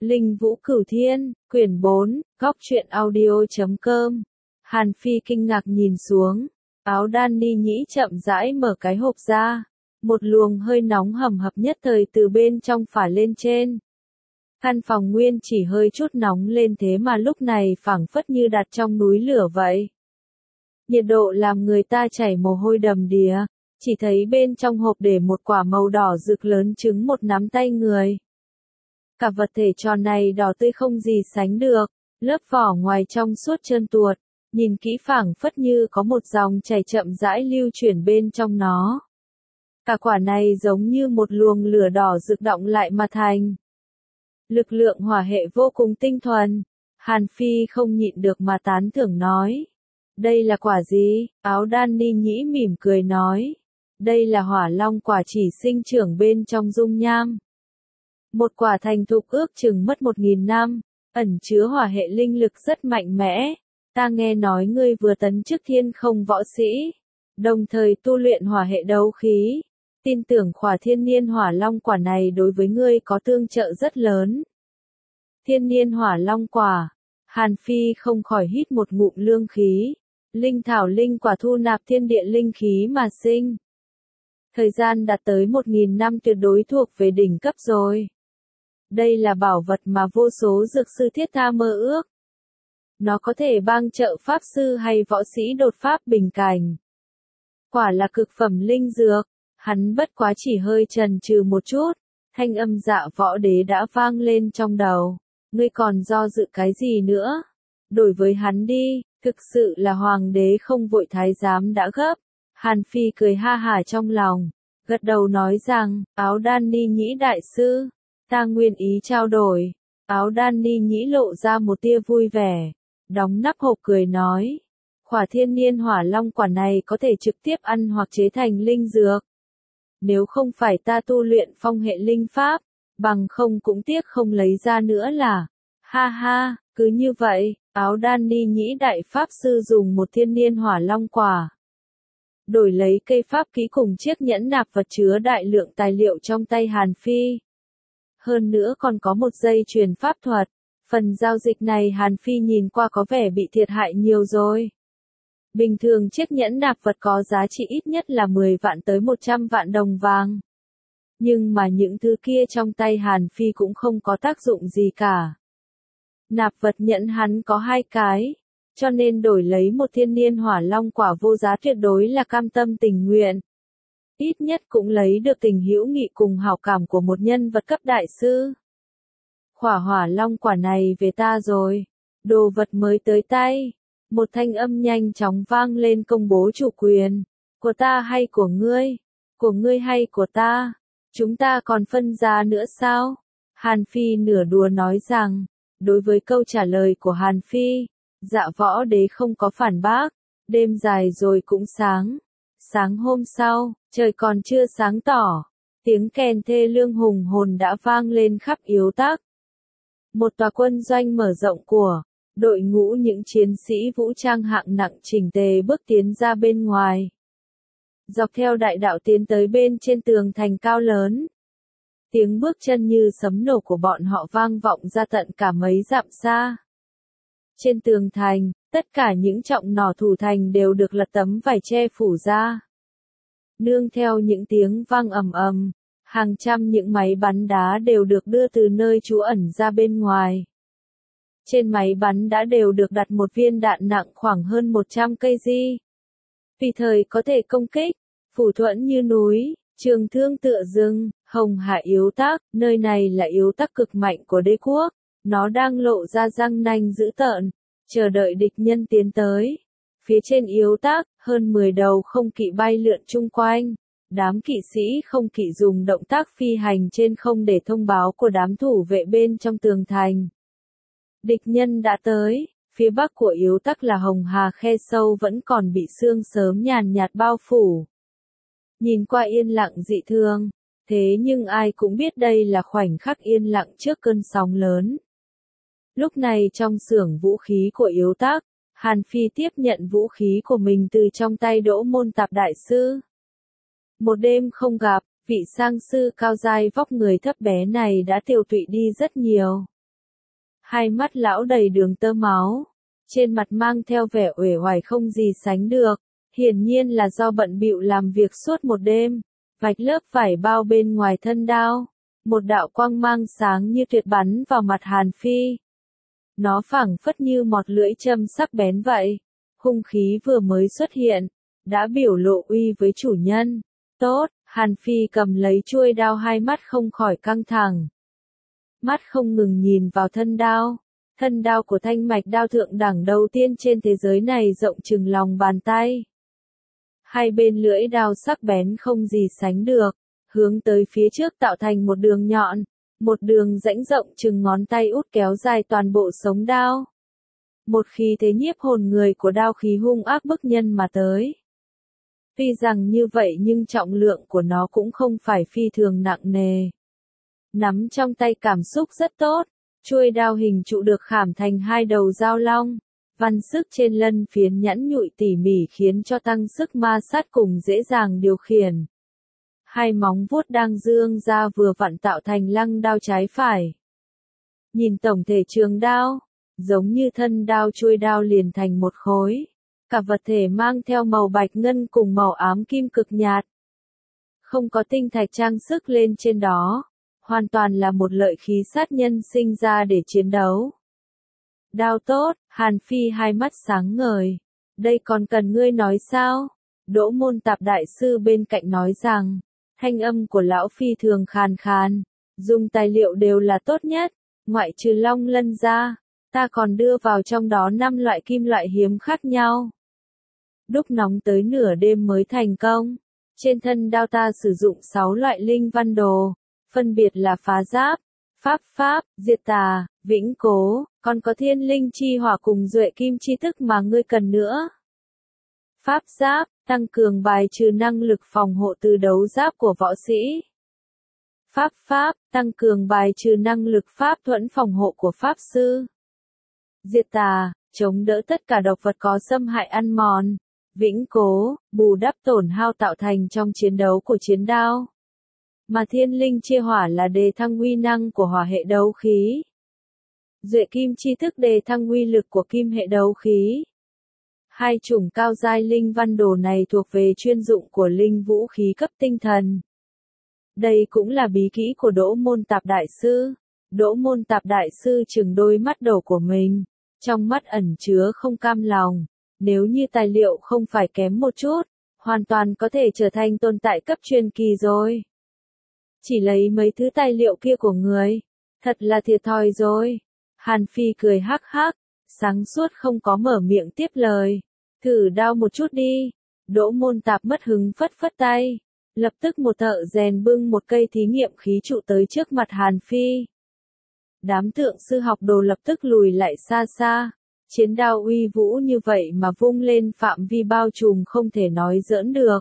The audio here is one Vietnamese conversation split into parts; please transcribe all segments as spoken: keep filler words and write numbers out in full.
Linh Vũ Cửu Thiên, quyển bốn, góc truyện audio chấm com. Hàn Phi kinh ngạc nhìn xuống, áo đan ni nhĩ chậm rãi mở cái hộp ra. Một luồng hơi nóng hầm hập nhất thời từ bên trong phả lên trên. Căn phòng nguyên chỉ hơi chút nóng lên thế mà lúc này phảng phất như đặt trong núi lửa vậy. Nhiệt độ làm người ta chảy mồ hôi đầm đìa, chỉ thấy bên trong hộp để một quả màu đỏ rực lớn chừng một nắm tay người. Cả vật thể tròn này đỏ tươi không gì sánh được, lớp vỏ ngoài trong suốt trơn tuột, nhìn kỹ phảng phất như có một dòng chảy chậm rãi lưu chuyển bên trong nó. Cả quả này giống như một luồng lửa đỏ rực động lại mà thành. Lực lượng hỏa hệ vô cùng tinh thuần, Hàn Phi không nhịn được mà tán thưởng nói. Đây là quả gì? Áo đan ni nhĩ mỉm cười nói. Đây là hỏa long quả chỉ sinh trưởng bên trong dung nham. Một quả thành thục ước chừng mất một nghìn năm, ẩn chứa hỏa hệ linh lực rất mạnh mẽ. Ta nghe nói ngươi vừa tấn chức thiên không võ sĩ, đồng thời tu luyện hỏa hệ đấu khí. Tin tưởng khỏa thiên niên hỏa long quả này đối với ngươi có tương trợ rất lớn. Thiên niên hỏa long quả, Hàn Phi không khỏi hít một ngụm lương khí. Linh thảo linh quả thu nạp thiên địa linh khí mà sinh. Thời gian đạt tới một nghìn năm tuyệt đối thuộc về đỉnh cấp rồi. Đây là bảo vật mà vô số dược sư thiết tha mơ ước. Nó có thể bang trợ pháp sư hay võ sĩ đột pháp bình cảnh. Quả là cực phẩm linh dược, hắn bất quá chỉ hơi chần chừ một chút, thanh âm Dạ Võ Đế đã vang lên trong đầu. Ngươi còn do dự cái gì nữa? Đổi với hắn đi, thực sự là hoàng đế không vội thái giám đã gấp. Hàn Phi cười ha hả trong lòng, gật đầu nói rằng, áo đan ni nhĩ đại sư, ta nguyên ý trao đổi. Áo đan ni nhĩ lộ ra một tia vui vẻ, đóng nắp hộp cười nói. Khỏa thiên niên hỏa long quả này có thể trực tiếp ăn hoặc chế thành linh dược. Nếu không phải ta tu luyện phong hệ linh pháp, bằng không cũng tiếc không lấy ra nữa là. Ha ha, cứ như vậy, áo đan ni nhĩ đại pháp sư dùng một thiên niên hỏa long quả. Đổi lấy cây pháp ký cùng chiếc nhẫn nạp vật chứa đại lượng tài liệu trong tay Hàn Phi. Hơn nữa còn có một dây chuyền pháp thuật. Phần giao dịch này Hàn Phi nhìn qua có vẻ bị thiệt hại nhiều rồi. Bình thường chiếc nhẫn nạp vật có giá trị ít nhất là mười vạn tới một trăm vạn đồng vàng. Nhưng mà những thứ kia trong tay Hàn Phi cũng không có tác dụng gì cả. Nạp vật nhẫn hắn có hai cái, cho nên đổi lấy một thiên niên hỏa long quả vô giá tuyệt đối là cam tâm tình nguyện. Ít nhất cũng lấy được tình hữu nghị cùng hảo cảm của một nhân vật cấp đại sư. Khỏa hỏa long quả này về ta rồi, đồ vật mới tới tay. Một thanh âm nhanh chóng vang lên công bố chủ quyền. Của ta hay của ngươi? Của ngươi hay của ta? Chúng ta còn phân ra nữa sao? Hàn Phi nửa đùa nói rằng, đối với câu trả lời của Hàn Phi, Dạ Võ Đế không có phản bác. Đêm dài rồi cũng sáng. Sáng hôm sau, trời còn chưa sáng tỏ, tiếng kèn thê lương hùng hồn đã vang lên khắp Yếu Tắc. Một tòa quân doanh mở rộng của đội ngũ những chiến sĩ vũ trang hạng nặng chỉnh tề bước tiến ra bên ngoài. Dọc theo đại đạo tiến tới bên trên tường thành cao lớn. Tiếng bước chân như sấm nổ của bọn họ vang vọng ra tận cả mấy dặm xa. Trên tường thành, tất cả những trọng nỏ thủ thành đều được lật tấm vải che phủ ra. Nương theo những tiếng vang ầm ầm, hàng trăm những máy bắn đá đều được đưa từ nơi trú ẩn ra bên ngoài. Trên máy bắn đã đều được đặt một viên đạn nặng khoảng hơn một trăm cây di. Vì thời có thể công kích, phủ thuẫn như núi, trường thương tựa rừng, hồng hạ Yếu Tắc, nơi này là Yếu Tắc cực mạnh của đế quốc, nó đang lộ ra răng nanh dữ tợn, chờ đợi địch nhân tiến tới. Phía trên Yếu Tắc, hơn mười đầu không kỵ bay lượn chung quanh, đám kỵ sĩ không kỵ dùng động tác phi hành trên không để thông báo của đám thủ vệ bên trong tường thành. Địch nhân đã tới, phía bắc của Yếu Tắc là Hồng Hà khe sâu vẫn còn bị sương sớm nhàn nhạt bao phủ. Nhìn qua yên lặng dị thường, thế nhưng ai cũng biết đây là khoảnh khắc yên lặng trước cơn sóng lớn. Lúc này trong xưởng vũ khí của Yếu Tắc, Hàn Phi tiếp nhận vũ khí của mình từ trong tay Đỗ Môn Tạp đại sư. Một đêm không gặp, vị sang sư cao giai vóc người thấp bé này đã tiều tụy đi rất nhiều. Hai mắt lão đầy đường tơ máu, trên mặt mang theo vẻ uể oải không gì sánh được, hiển nhiên là do bận bịu làm việc suốt một đêm, vạch lớp vải bao bên ngoài thân đao, một đạo quang mang sáng như tuyệt bắn vào mặt Hàn Phi. Nó phảng phất như một lưỡi châm sắc bén vậy, hung khí vừa mới xuất hiện, đã biểu lộ uy với chủ nhân. Tốt, Hàn Phi cầm lấy chuôi đao, hai mắt không khỏi căng thẳng. Mắt không ngừng nhìn vào thân đao. Thân đao của thanh mạch đao thượng đẳng đầu tiên trên thế giới này rộng chừng lòng bàn tay. Hai bên lưỡi đao sắc bén không gì sánh được, hướng tới phía trước tạo thành một đường nhọn, một đường rãnh rộng chừng ngón tay út kéo dài toàn bộ sống đao. Một khí thế nhiếp hồn người của đao khí hung ác bức nhân mà tới. Tuy rằng như vậy nhưng trọng lượng của nó cũng không phải phi thường nặng nề. Nắm trong tay cảm xúc rất tốt, chuôi đao hình trụ được khảm thành hai đầu dao long, văn sức trên lân phiến nhẵn nhụi tỉ mỉ khiến cho tăng sức ma sát cùng dễ dàng điều khiển. Hai móng vuốt đang dương ra vừa vặn tạo thành lăng đao trái phải. Nhìn tổng thể trường đao, giống như thân đao chuôi đao liền thành một khối. Cả vật thể mang theo màu bạch ngân cùng màu ám kim cực nhạt. Không có tinh thạch trang sức lên trên đó, hoàn toàn là một lợi khí sát nhân sinh ra để chiến đấu. Đao tốt, Hàn Phi hai mắt sáng ngời. Đây còn cần ngươi nói sao? Đỗ Môn Tạp đại sư bên cạnh nói rằng, thanh âm của lão phi thường khàn khàn, dùng tài liệu đều là tốt nhất, ngoại trừ long lân ra, ta còn đưa vào trong đó năm loại kim loại hiếm khác nhau. Đúc nóng tới nửa đêm mới thành công. Trên thân đao ta sử dụng sáu loại linh văn đồ, phân biệt là phá giáp, pháp pháp, diệt tà, vĩnh cố, còn có thiên linh chi hỏa cùng duệ kim chi thức mà ngươi cần nữa. Pháp giáp, tăng cường bài trừ năng lực phòng hộ từ đấu giáp của võ sĩ. Pháp pháp, tăng cường bài trừ năng lực pháp thuẫn phòng hộ của pháp sư. Diệt tà, chống đỡ tất cả độc vật có xâm hại ăn mòn. Vĩnh cố, bù đắp tổn hao tạo thành trong chiến đấu của chiến đao. Mà thiên linh chi hỏa là đề thăng uy năng của hỏa hệ đấu khí. Duệ kim chi thức đề thăng uy lực của kim hệ đấu khí. Hai chủng cao giai linh văn đồ này thuộc về chuyên dụng của linh vũ khí cấp tinh thần. Đây cũng là bí kỹ của Đỗ Môn Tạp đại sư. Đỗ Môn Tạp đại sư trừng đôi mắt đầu của mình, trong mắt ẩn chứa không cam lòng. Nếu như tài liệu không phải kém một chút, hoàn toàn có thể trở thành tồn tại cấp truyền kỳ rồi. Chỉ lấy mấy thứ tài liệu kia của người, thật là thiệt thòi rồi. Hàn Phi cười hắc hắc, sáng suốt không có mở miệng tiếp lời. Thử đao một chút đi. Đỗ Môn Tạp mất hứng phất phất tay. Lập tức một thợ rèn bưng một cây thí nghiệm khí trụ tới trước mặt Hàn Phi. Đám tượng sư học đồ lập tức lùi lại xa xa. Chiến đao uy vũ như vậy mà vung lên phạm vi bao trùm không thể nói giỡn được.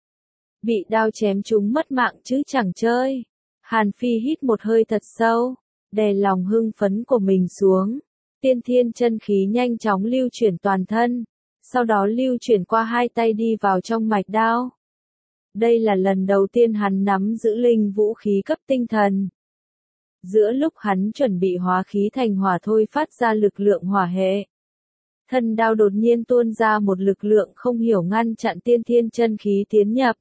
Bị đao chém trúng mất mạng chứ chẳng chơi. Hàn Phi hít một hơi thật sâu, đè lòng hưng phấn của mình xuống. Tiên thiên chân khí nhanh chóng lưu chuyển toàn thân, sau đó lưu chuyển qua hai tay đi vào trong mạch đao. Đây là lần đầu tiên hắn nắm giữ linh vũ khí cấp tinh thần. Giữa lúc hắn chuẩn bị hóa khí thành hỏa thôi phát ra lực lượng hỏa hệ. Thân đao đột nhiên tuôn ra một lực lượng không hiểu ngăn chặn tiên thiên chân khí tiến nhập.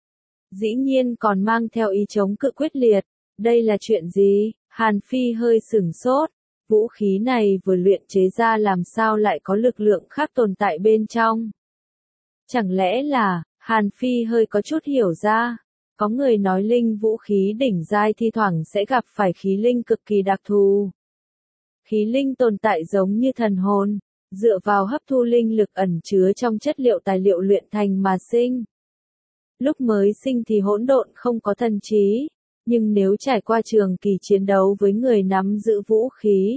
Dĩ nhiên còn mang theo ý chống cự quyết liệt. Đây là chuyện gì? Hàn Phi hơi sửng sốt. Vũ khí này vừa luyện chế ra làm sao lại có lực lượng khác tồn tại bên trong? Chẳng lẽ là, Hàn Phi hơi có chút hiểu ra. Có người nói linh vũ khí đỉnh giai thi thoảng sẽ gặp phải khí linh cực kỳ đặc thù. Khí linh tồn tại giống như thần hồn, dựa vào hấp thu linh lực ẩn chứa trong chất liệu tài liệu luyện thành mà sinh. Lúc mới sinh thì hỗn độn không có thần trí, nhưng nếu trải qua trường kỳ chiến đấu với người nắm giữ vũ khí,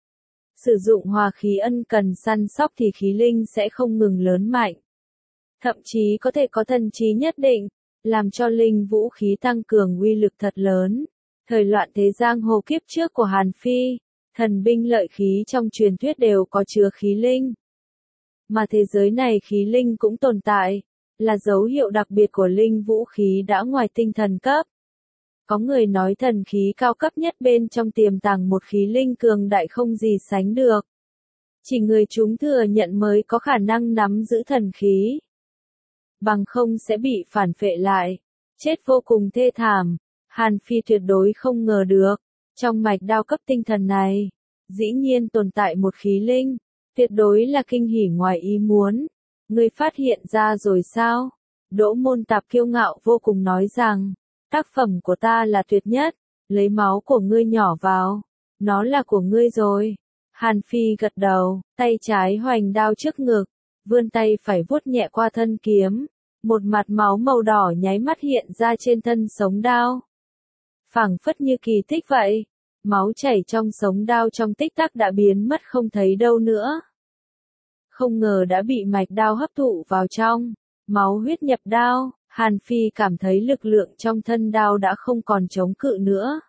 sử dụng hòa khí ân cần săn sóc thì khí linh sẽ không ngừng lớn mạnh. Thậm chí có thể có thần trí nhất định, làm cho linh vũ khí tăng cường uy lực thật lớn. Thời loạn thế giang hồ kiếp trước của Hàn Phi, thần binh lợi khí trong truyền thuyết đều có chứa khí linh. Mà thế giới này khí linh cũng tồn tại, là dấu hiệu đặc biệt của linh vũ khí đã ngoài tinh thần cấp. Có người nói thần khí cao cấp nhất bên trong tiềm tàng một khí linh cường đại không gì sánh được. Chỉ người chúng thừa nhận mới có khả năng nắm giữ thần khí. Bằng không sẽ bị phản phệ lại. Chết vô cùng thê thảm. Hàn Phi tuyệt đối không ngờ được. Trong mạch đao cấp tinh thần này, dĩ nhiên tồn tại một khí linh. Tuyệt đối là kinh hỉ ngoài ý muốn. Ngươi phát hiện ra rồi sao? Đỗ Môn Tạp kiêu ngạo vô cùng nói rằng, tác phẩm của ta là tuyệt nhất, lấy máu của ngươi nhỏ vào, nó là của ngươi rồi. Hàn Phi gật đầu, tay trái hoành đao trước ngực, vươn tay phải vuốt nhẹ qua thân kiếm, một mặt máu màu đỏ nháy mắt hiện ra trên thân sống đao. Phảng phất như kỳ tích vậy, máu chảy trong sống đao trong tích tắc đã biến mất không thấy đâu nữa. Không ngờ đã bị mạch đao hấp thụ vào trong, máu huyết nhập đao, Hàn Phi cảm thấy lực lượng trong thân đao đã không còn chống cự nữa,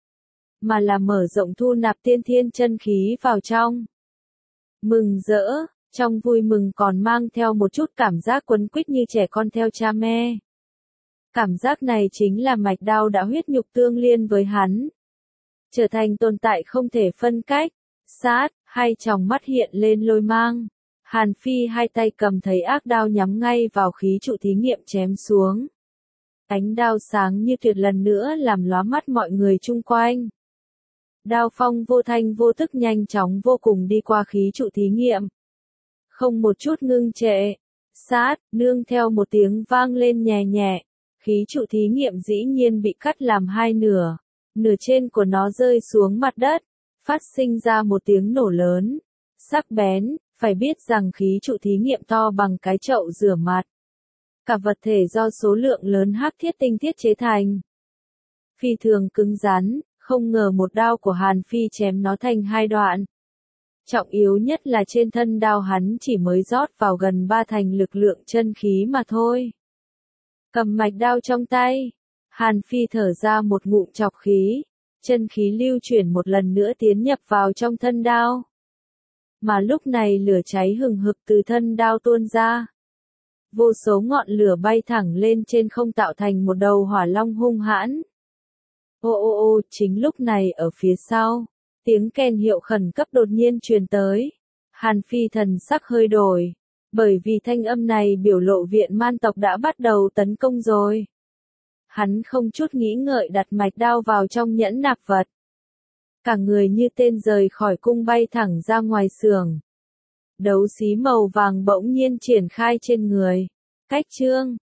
mà là mở rộng thu nạp tiên thiên chân khí vào trong. Mừng rỡ, trong vui mừng còn mang theo một chút cảm giác quấn quýt như trẻ con theo cha mẹ. Cảm giác này chính là mạch đao đã huyết nhục tương liên với hắn, trở thành tồn tại không thể phân cách. Sát, hai tròng mắt hiện lên lôi mang. Hàn Phi hai tay cầm thấy ác đao nhắm ngay vào khí trụ thí nghiệm chém xuống. Ánh đao sáng như tuyệt lần nữa làm lóa mắt mọi người chung quanh. Đao phong vô thanh vô tức nhanh chóng vô cùng đi qua khí trụ thí nghiệm. Không một chút ngưng trệ. Sát, nương theo một tiếng vang lên nhẹ nhẹ. Khí trụ thí nghiệm dĩ nhiên bị cắt làm hai nửa. Nửa trên của nó rơi xuống mặt đất. Phát sinh ra một tiếng nổ lớn. Sắc bén. Phải biết rằng khí trụ thí nghiệm to bằng cái chậu rửa mặt. Cả vật thể do số lượng lớn hắc thiết tinh thiết chế thành. Phi thường cứng rắn, không ngờ một đao của Hàn Phi chém nó thành hai đoạn. Trọng yếu nhất là trên thân đao hắn chỉ mới rót vào gần ba thành lực lượng chân khí mà thôi. Cầm mạch đao trong tay, Hàn Phi thở ra một ngụm trọc khí, chân khí lưu chuyển một lần nữa tiến nhập vào trong thân đao. Mà lúc này lửa cháy hừng hực từ thân đao tuôn ra. Vô số ngọn lửa bay thẳng lên trên không tạo thành một đầu hỏa long hung hãn. Ô ô ô, chính lúc này ở phía sau, tiếng kèn hiệu khẩn cấp đột nhiên truyền tới. Hàn Phi thần sắc hơi đổi, bởi vì thanh âm này biểu lộ viện man tộc đã bắt đầu tấn công rồi. Hắn không chút nghĩ ngợi đặt mạch đao vào trong nhẫn nạp vật. Cả người như tên rời khỏi cung bay thẳng ra ngoài xưởng. Đấu xí màu vàng bỗng nhiên triển khai trên người. Cách chương